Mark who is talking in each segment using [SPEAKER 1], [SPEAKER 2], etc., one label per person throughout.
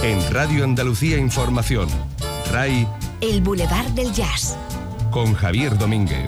[SPEAKER 1] En Radio Andalucía Información, RAI,
[SPEAKER 2] El Boulevard del Jazz,
[SPEAKER 1] con Javier Domínguez.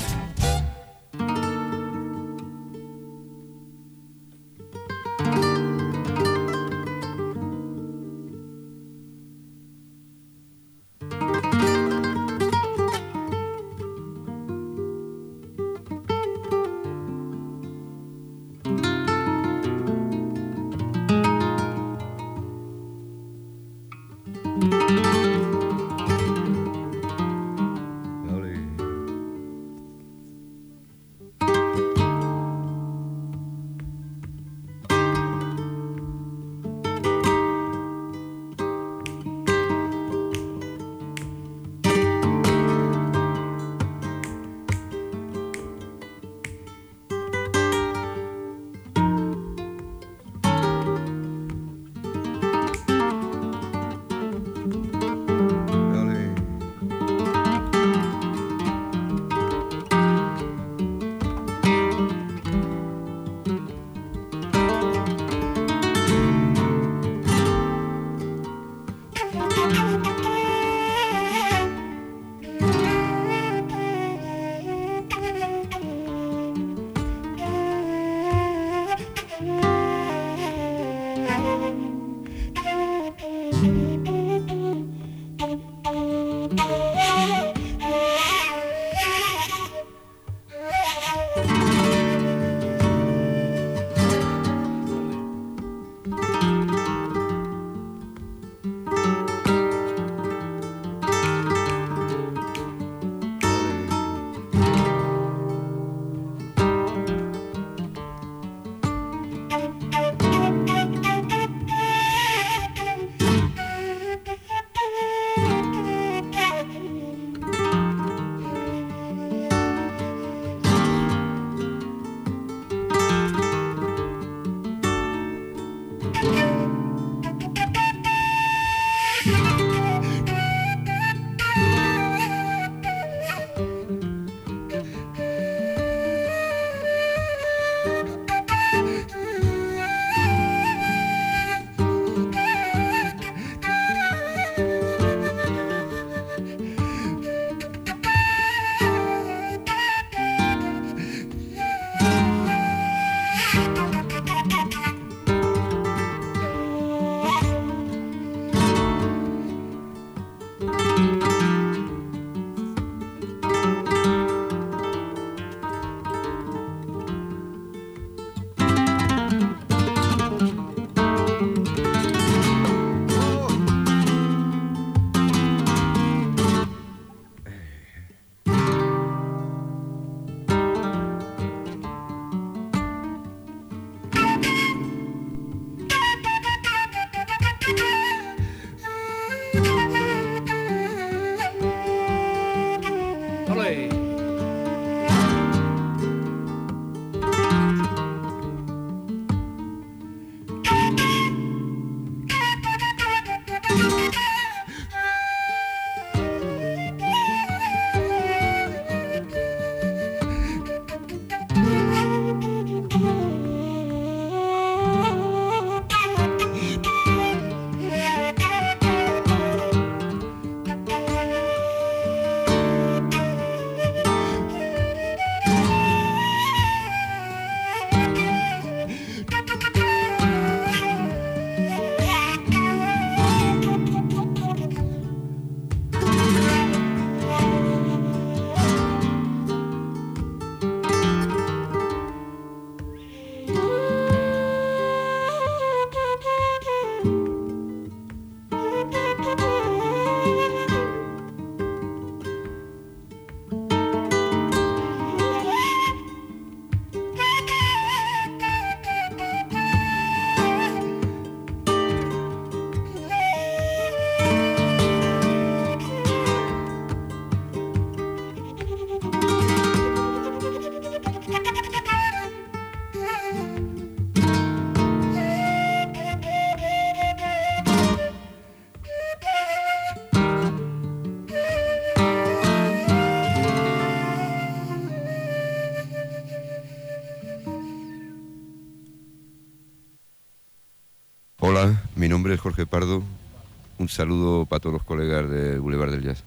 [SPEAKER 3] Hola, mi nombre es Jorge Pardo Un saludo para todos los colegas del Boulevard del Jazz.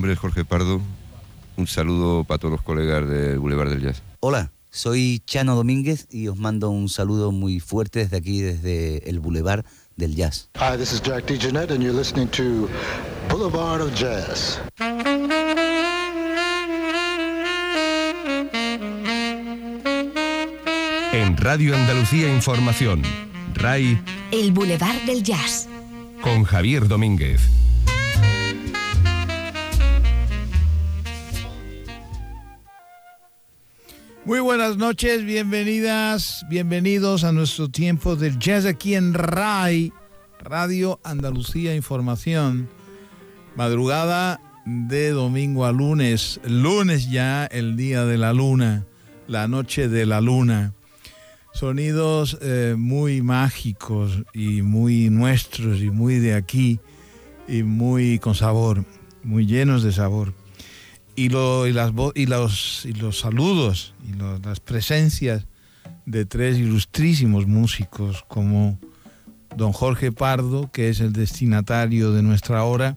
[SPEAKER 3] nombre es Jorge Pardo. Un saludo para todos los colegas del Boulevard del Jazz.
[SPEAKER 4] Hola, soy Chano Domínguez y os mando un saludo muy fuerte desde aquí, desde el Boulevard del Jazz.
[SPEAKER 5] Hi, this is Jack DeJohnette and you're listening to Boulevard of Jazz.
[SPEAKER 1] En Radio Andalucía Información, RAI,
[SPEAKER 2] El Boulevard del Jazz.
[SPEAKER 1] con Javier Domínguez.
[SPEAKER 6] Muy buenas noches, bienvenidas, bienvenidos a nuestro tiempo del jazz aquí en RAI, Radio Andalucía Información. Madrugada de domingo a lunes, lunes ya el día de la luna, la noche de la luna. Sonidos muy mágicos y muy nuestros y muy de aquí y muy con sabor, muy llenos de sabor. Y los saludos y las presencias de tres ilustrísimos músicos como don Jorge Pardo, que es el destinatario de nuestra hora,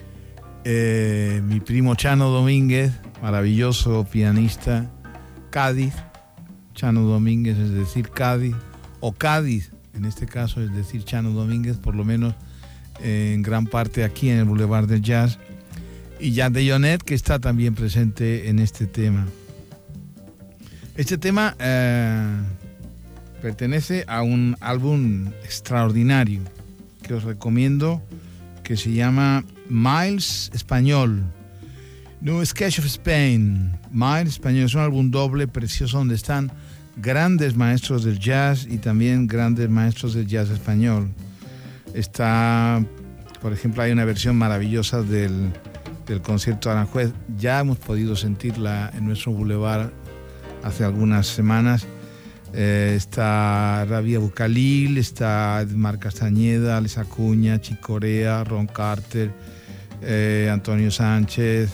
[SPEAKER 6] mi primo Chano Domínguez, maravilloso pianista, Cádiz, Chano Domínguez es decir Cádiz, o Cádiz, en este caso es decir Chano Domínguez, por lo menos en gran parte aquí en el Boulevard del Jazz, y Jack DeJohnette, que está también presente en este tema. Este tema pertenece a un álbum extraordinario que os recomiendo, que se llama Miles Español, New Sketch of Spain. Miles Español es un álbum doble precioso donde están grandes maestros del jazz y también grandes maestros del jazz español. Está, por ejemplo, hay una versión maravillosa del concierto de Aranjuez. Ya hemos podido sentirla en nuestro Boulevard hace algunas semanas. Está Rabia Bucalil, está Edmar Castañeda, Alex Acuña, Chick Corea, Ron Carter, Antonio Sánchez.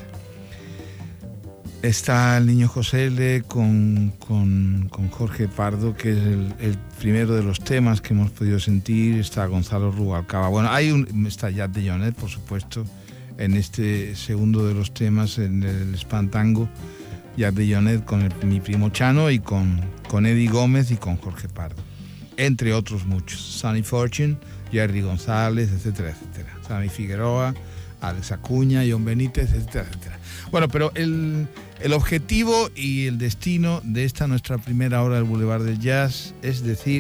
[SPEAKER 6] Está el Niño José L. con Jorge Pardo, que es el primero de los temas que hemos podido sentir. Está Gonzalo Rubalcaba. Bueno, está Jack DeJohnette, por supuesto, en este segundo de los temas, en el Espantango, Jack DeJohnette con mi primo Chano y con Eddie Gómez y con Jorge Pardo, entre otros muchos. Sonny Fortune, Jerry González, etcétera, etcétera. Sammy Figueroa, Alex Acuña, John Benítez, etcétera, etcétera. Bueno, pero el objetivo y el destino de esta nuestra primera hora del Boulevard del Jazz, es decir,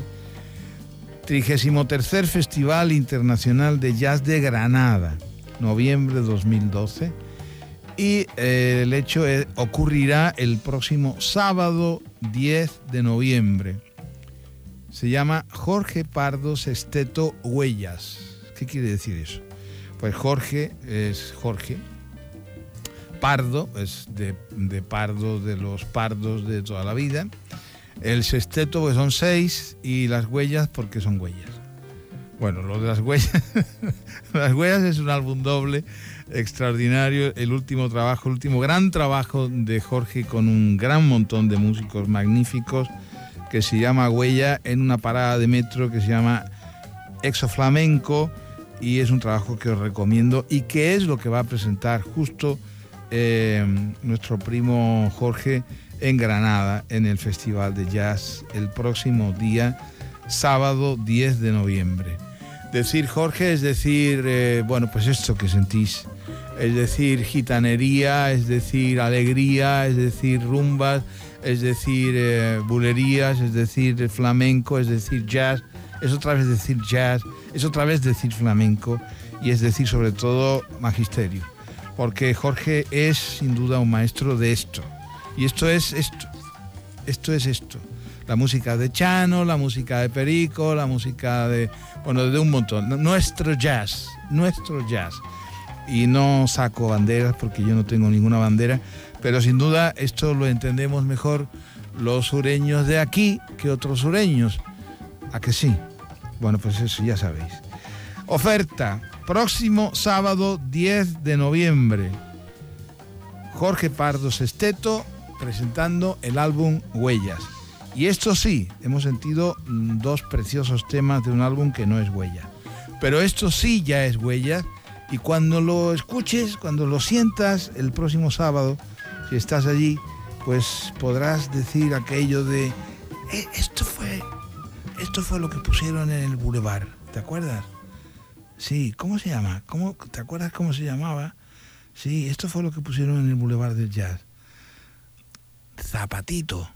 [SPEAKER 6] 33º Festival Internacional de Jazz de Granada, noviembre de 2012, y el hecho ocurrirá el próximo sábado 10 de noviembre. Se llama Jorge Pardo Sexteto Huellas. ¿Qué quiere decir eso? Pues Jorge es Jorge, Pardo es de Pardo, de los pardos de toda la vida, el sexteto pues son 6 y las huellas porque son huellas. Bueno, lo de las huellas, las huellas es un álbum doble extraordinario, el último gran trabajo de Jorge con un gran montón de músicos magníficos, que se llama Huella, en una parada de metro que se llama Exoflamenco, y es un trabajo que os recomiendo y que es lo que va a presentar justo nuestro primo Jorge en Granada, en el Festival de Jazz, el próximo día, sábado 10 de noviembre. Decir Jorge es decir, bueno, pues esto que sentís, es decir, gitanería, es decir, alegría, es decir, rumbas, es decir, bulerías, es decir, flamenco, es decir, jazz, es otra vez decir jazz, es otra vez decir flamenco, y es decir, sobre todo, magisterio. Porque Jorge es, sin duda, un maestro de esto. Y esto es esto. Esto es esto. La música de Chano, la música de Perico, la música de un montón. Nuestro jazz. Y no saco banderas porque yo no tengo ninguna bandera, pero sin duda esto lo entendemos mejor los sureños de aquí que otros sureños. ¿A que sí? Bueno, pues eso ya sabéis. Oferta, próximo sábado 10 de noviembre. Jorge Pardo Sexteto presentando el álbum Huellas. Y esto sí, hemos sentido 2 preciosos temas de un álbum que no es Huella. Pero esto sí ya es Huellas, Y cuando lo escuches, cuando lo sientas el próximo sábado, si estás allí, pues podrás decir aquello de esto fue lo que pusieron en el Boulevard, ¿te acuerdas? Sí, ¿cómo se llama? ¿Te acuerdas cómo se llamaba? Sí, esto fue lo que pusieron en el Boulevard del Jazz. Zapatito.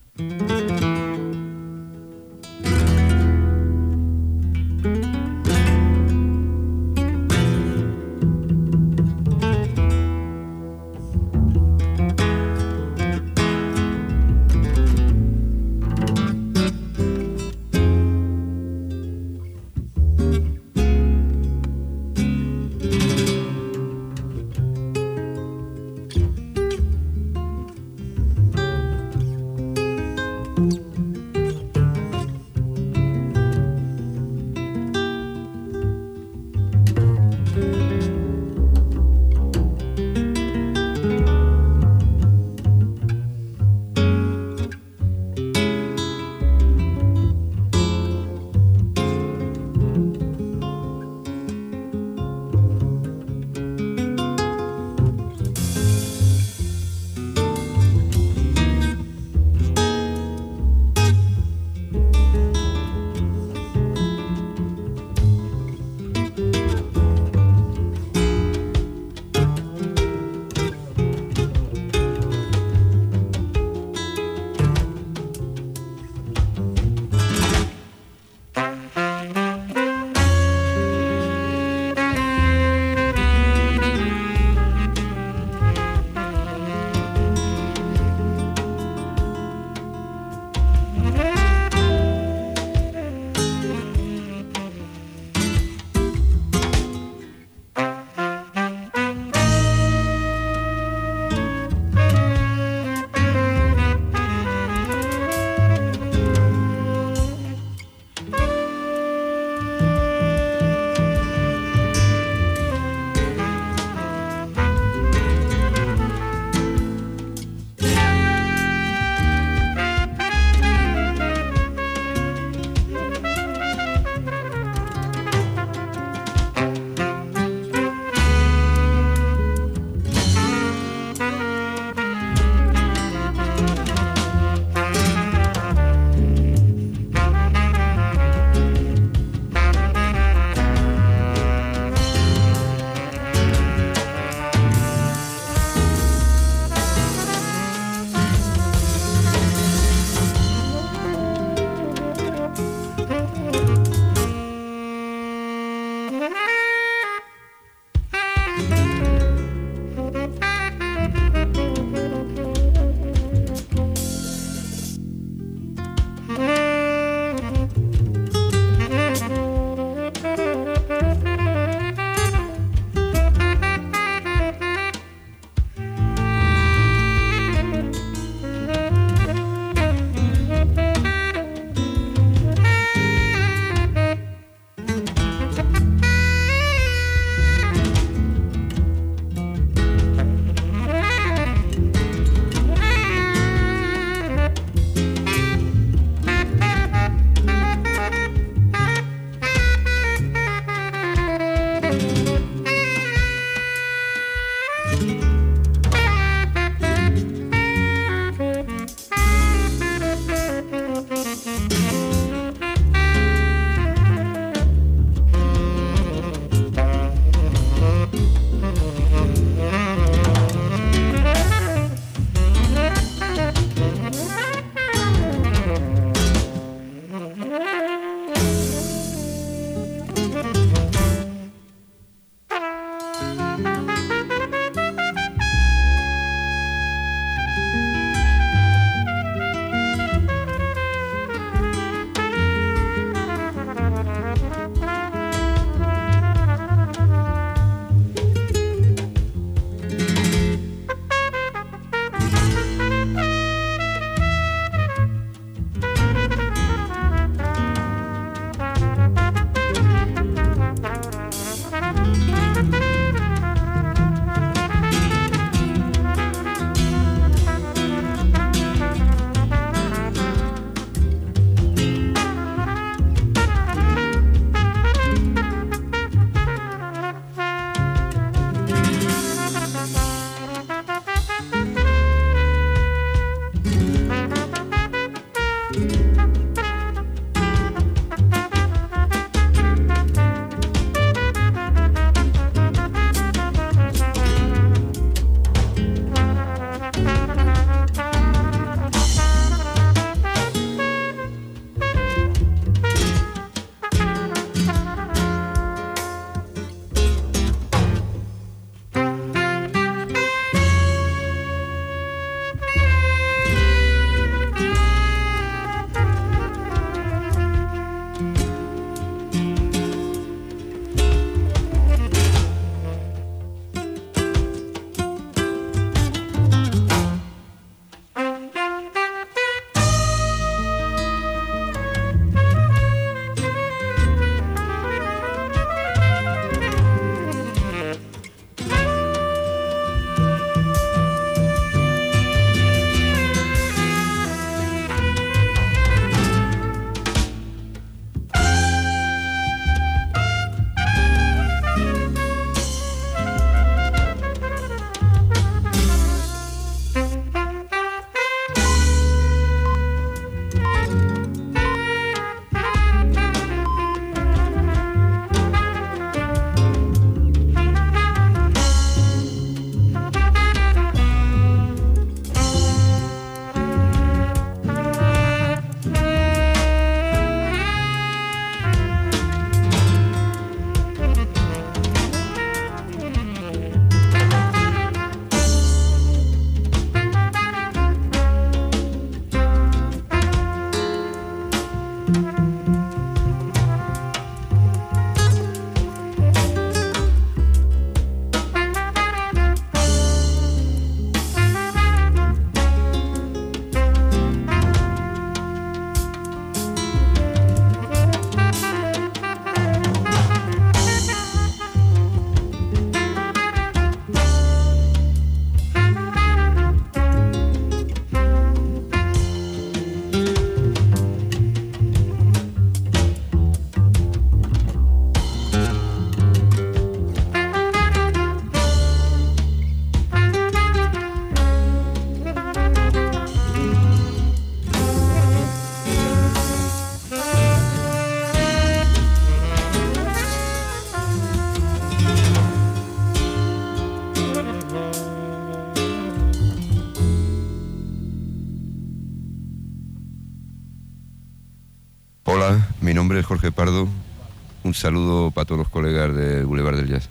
[SPEAKER 3] Mi nombre es Jorge Pardo. Un saludo para todos los colegas del Boulevard del Jazz.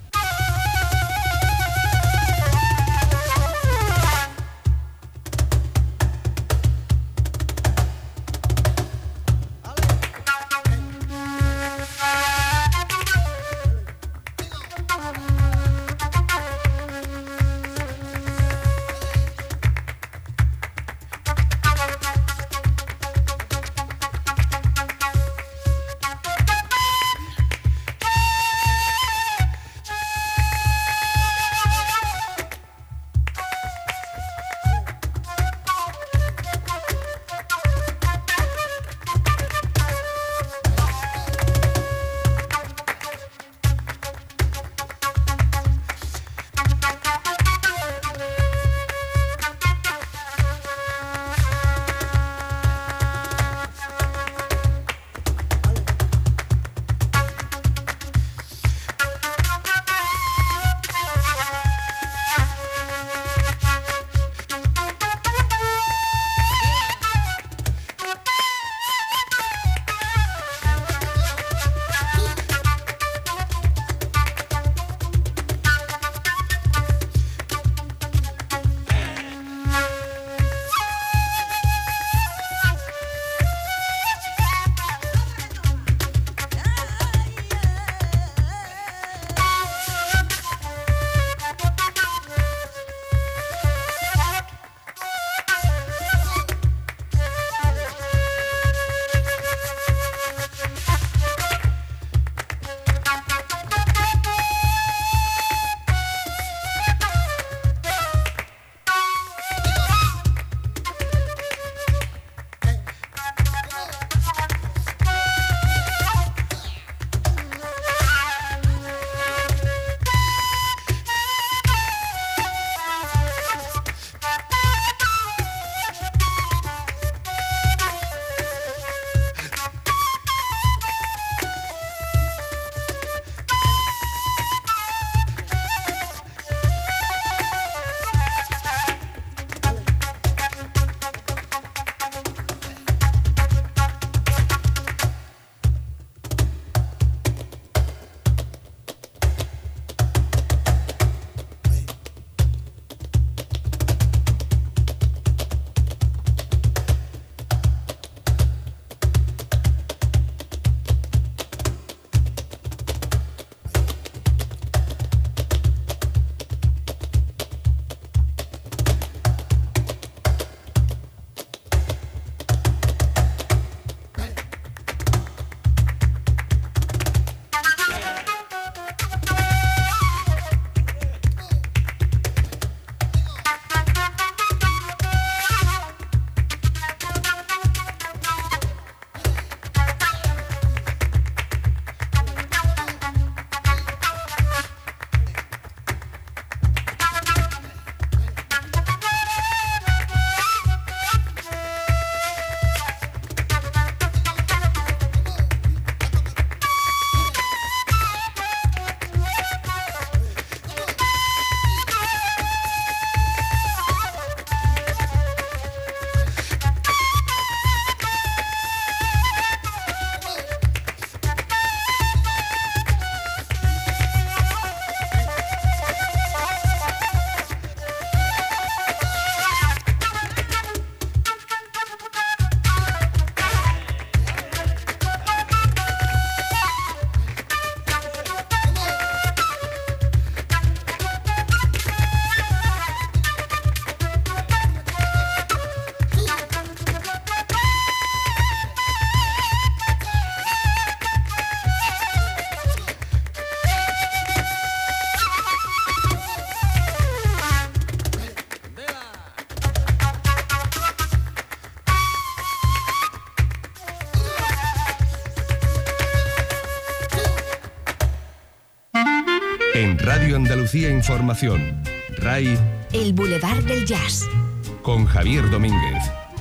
[SPEAKER 1] En Radio Andalucía Información, RAI,
[SPEAKER 2] El Boulevard del Jazz,
[SPEAKER 1] con Javier Domínguez.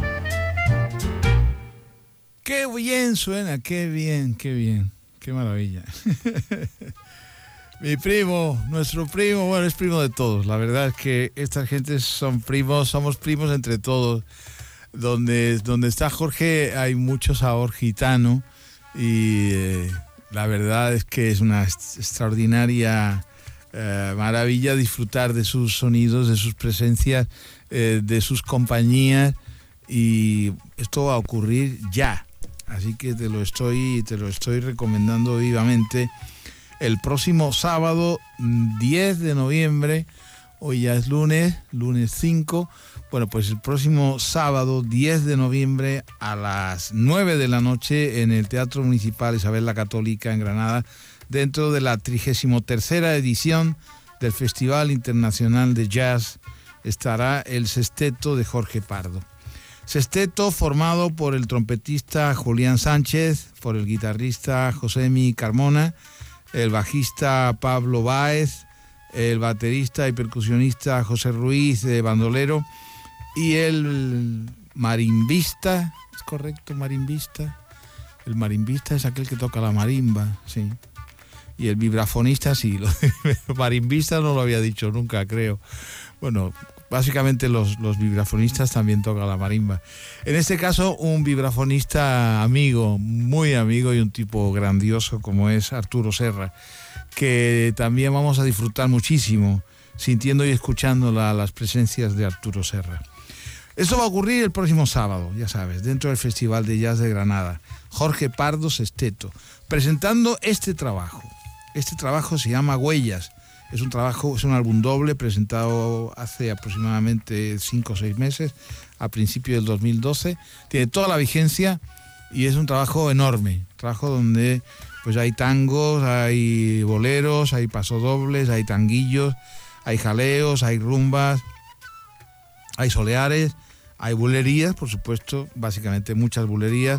[SPEAKER 6] Qué bien suena, qué bien, qué maravilla. Mi primo, nuestro primo, bueno, es primo de todos. La verdad es que esta gente son primos, somos primos entre todos. Donde está Jorge hay mucho sabor gitano y la verdad es que es una extraordinaria maravilla disfrutar de sus sonidos, de sus presencias, de sus compañías, y esto va a ocurrir ya. Así que te lo estoy recomendando vivamente. El próximo sábado 10 de noviembre, hoy ya es lunes 5, bueno, pues el próximo sábado 10 de noviembre a las 9 de la noche en el Teatro Municipal Isabel la Católica en Granada, dentro de la 33ª edición del Festival Internacional de Jazz, estará el sexteto de Jorge Pardo. Sexteto formado por el trompetista Julián Sánchez, por el guitarrista Josemi Carmona, el bajista Pablo Báez, el baterista y percusionista José Ruiz de bandolero, y el marimbista, ¿es correcto, marimbista? El marimbista es aquel que toca la marimba, sí. Y el vibrafonista, sí. Marimbista no lo había dicho nunca, creo. Bueno, básicamente los vibrafonistas también tocan la marimba. En este caso, un vibrafonista amigo, muy amigo, y un tipo grandioso como es Arturo Serra, que también vamos a disfrutar muchísimo sintiendo y escuchando las presencias de Arturo Serra. Esto va a ocurrir el próximo sábado, ya sabes, dentro del Festival de Jazz de Granada. Jorge Pardo Sexteto, presentando este trabajo. Este trabajo se llama Huellas. Es un álbum doble presentado hace aproximadamente 5 o 6 meses, a principios del 2012. Tiene toda la vigencia y es un trabajo enorme. Un trabajo donde pues hay tangos, hay boleros, hay pasodobles, hay tanguillos, hay jaleos, hay rumbas, hay soleares, hay bulerías, por supuesto, básicamente muchas bulerías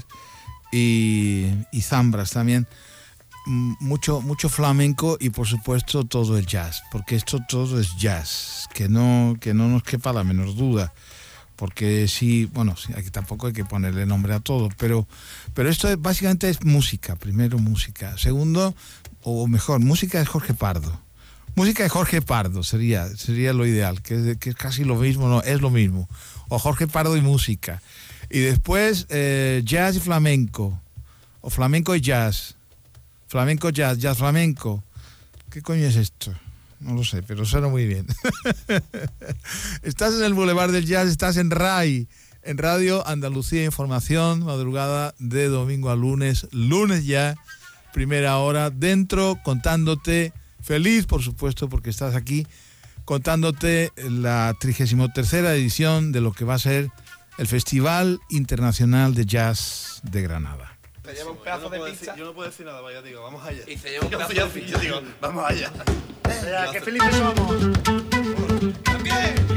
[SPEAKER 6] y zambras también. Mucho flamenco y por supuesto todo el jazz, porque esto todo es jazz, que no nos quepa la menor duda, porque sí, bueno, sí, aquí tampoco hay que ponerle nombre a todo, pero esto básicamente es música. Primero música, segundo, o mejor, música de Jorge Pardo. Música de Jorge Pardo sería lo ideal, que es casi lo mismo, no, es lo mismo, o Jorge Pardo y música, y después jazz y flamenco, o flamenco y jazz. Flamenco jazz, jazz flamenco. ¿Qué coño es esto? No lo sé, pero suena muy bien. Estás en el Boulevard del Jazz, estás en RAI, en Radio Andalucía Información, madrugada de domingo a lunes ya, primera hora, dentro, contándote, feliz por supuesto porque estás aquí, contándote la 33ª edición de lo que va a ser el Festival Internacional de Jazz de Granada.
[SPEAKER 7] Se lleva un pedazo de pizza. Yo no puedo decir nada, vaya, digo, vamos allá.
[SPEAKER 8] Y se lleva un pedazo de pizza.
[SPEAKER 7] Yo digo, vamos allá.
[SPEAKER 8] Venga, qué felices somos.
[SPEAKER 7] ¡También!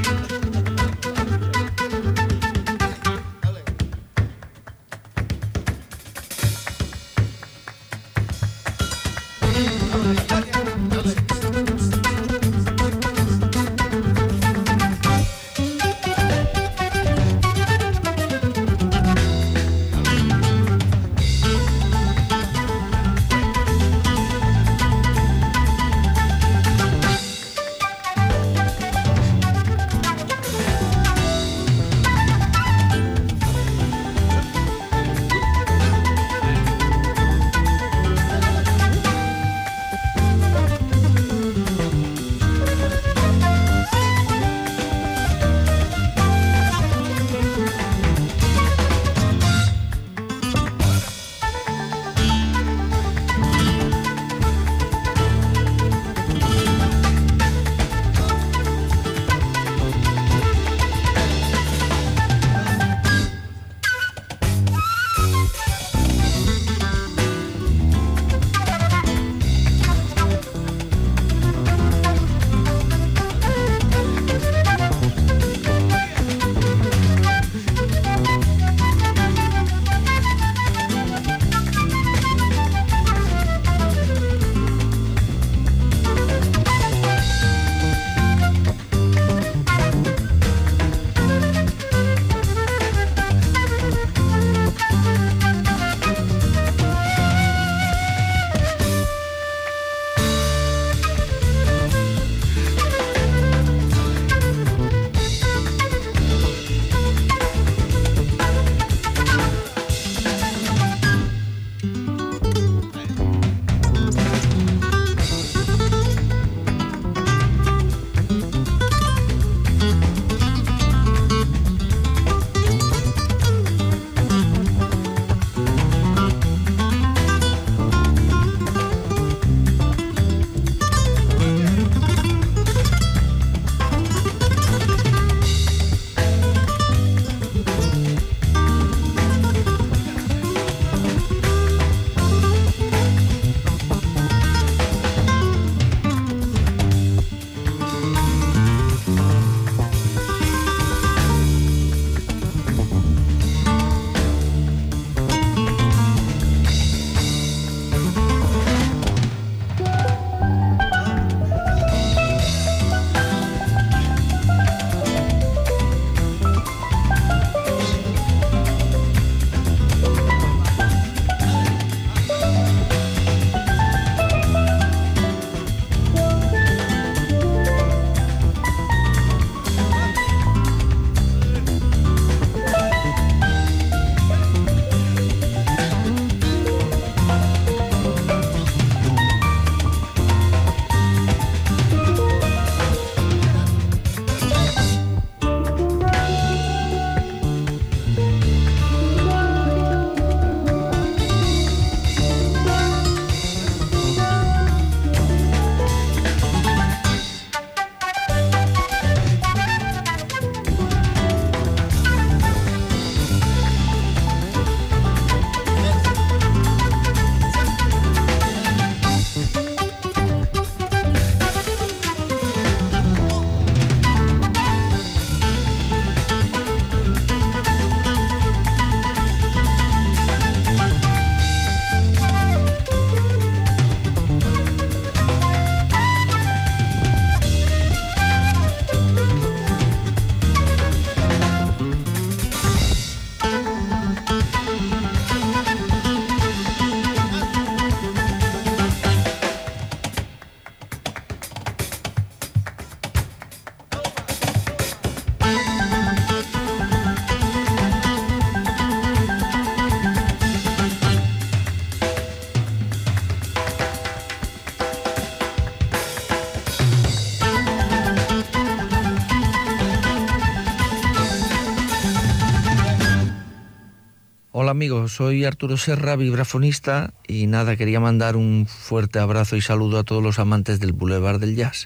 [SPEAKER 9] Hola amigos, soy Arturo Serra, vibrafonista, y nada, quería mandar un fuerte abrazo y saludo a todos los amantes del Boulevard del Jazz.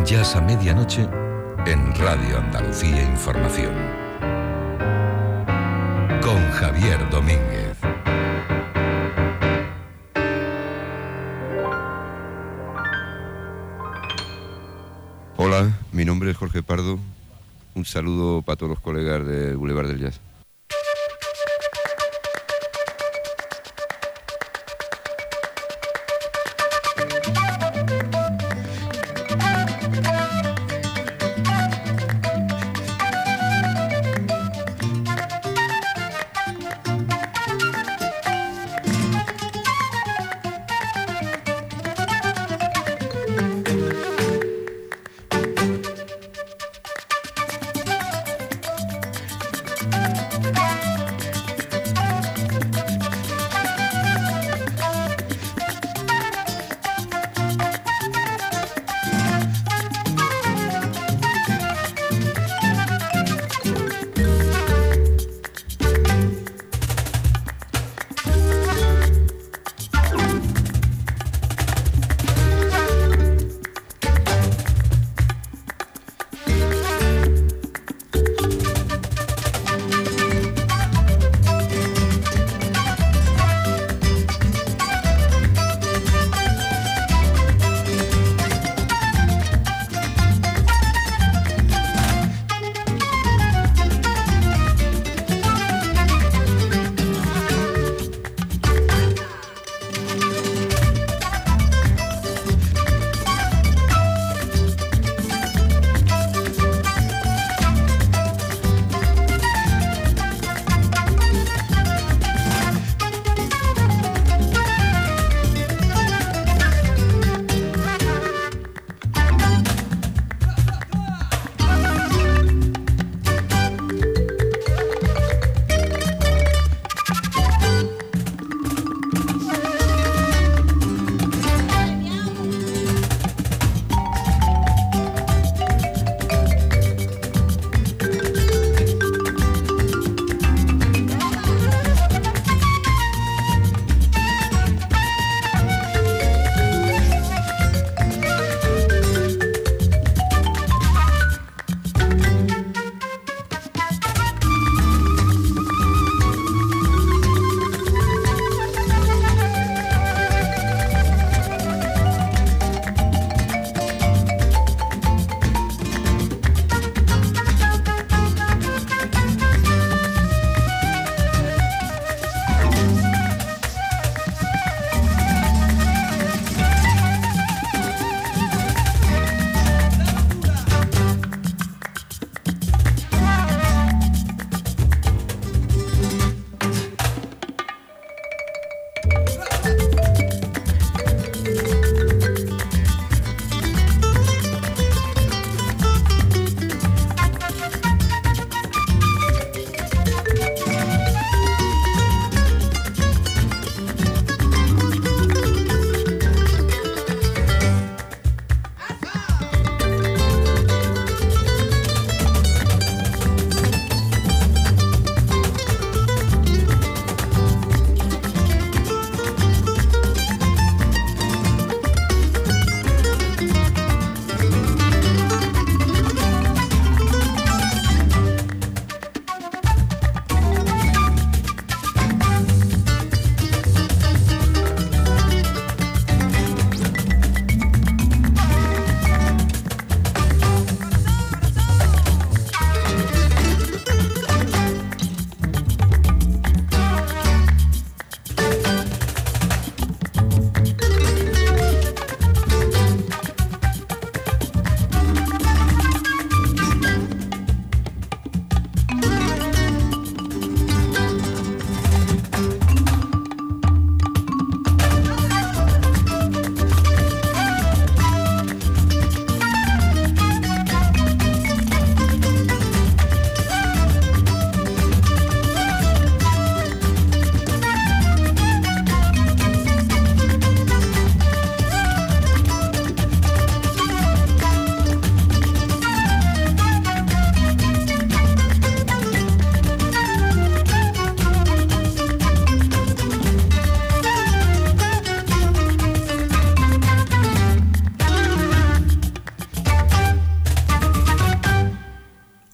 [SPEAKER 1] Jazz a medianoche en Radio Andalucía Información. Con Javier Domínguez.
[SPEAKER 3] Hola, mi nombre es Jorge Pardo. Un saludo para todos los colegas del Boulevard del Jazz.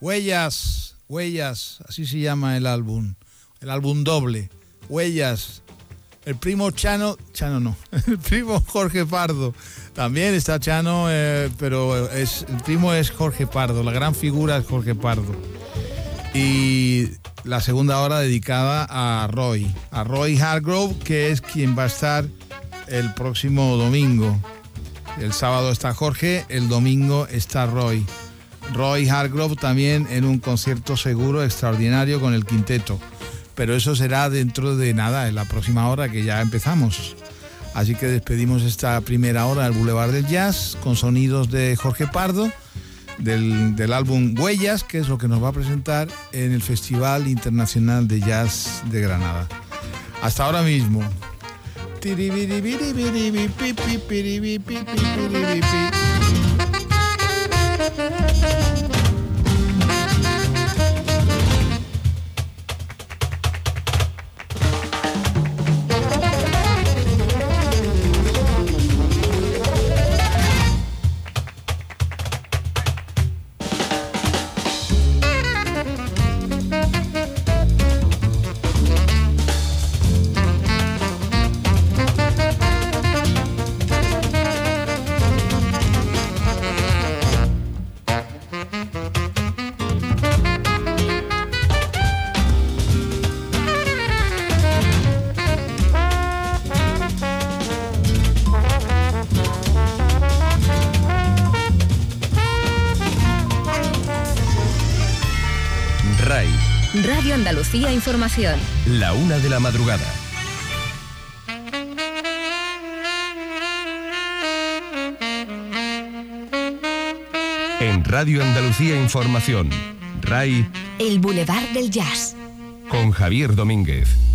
[SPEAKER 6] Huellas, así se llama el álbum doble, Huellas. El primo Chano no, el primo Jorge Pardo. También está Chano, pero el primo es Jorge Pardo, la gran figura es Jorge Pardo. Y la segunda hora dedicada a Roy Hargrove, que es quien va a estar el próximo domingo. El sábado está Jorge, el domingo está Roy Hargrove también en un concierto seguro extraordinario con el quinteto. Pero eso será dentro de nada, en la próxima hora que ya empezamos. Así que despedimos esta primera hora del Boulevard del Jazz con sonidos de Jorge Pardo, del álbum Huellas, que es lo que nos va a presentar en el Festival Internacional de Jazz de Granada. Hasta ahora mismo.
[SPEAKER 2] Radio Andalucía Información.
[SPEAKER 1] La 1 de la madrugada. En Radio Andalucía Información, RAI,
[SPEAKER 2] El Boulevard del Jazz.
[SPEAKER 1] con Javier Domínguez.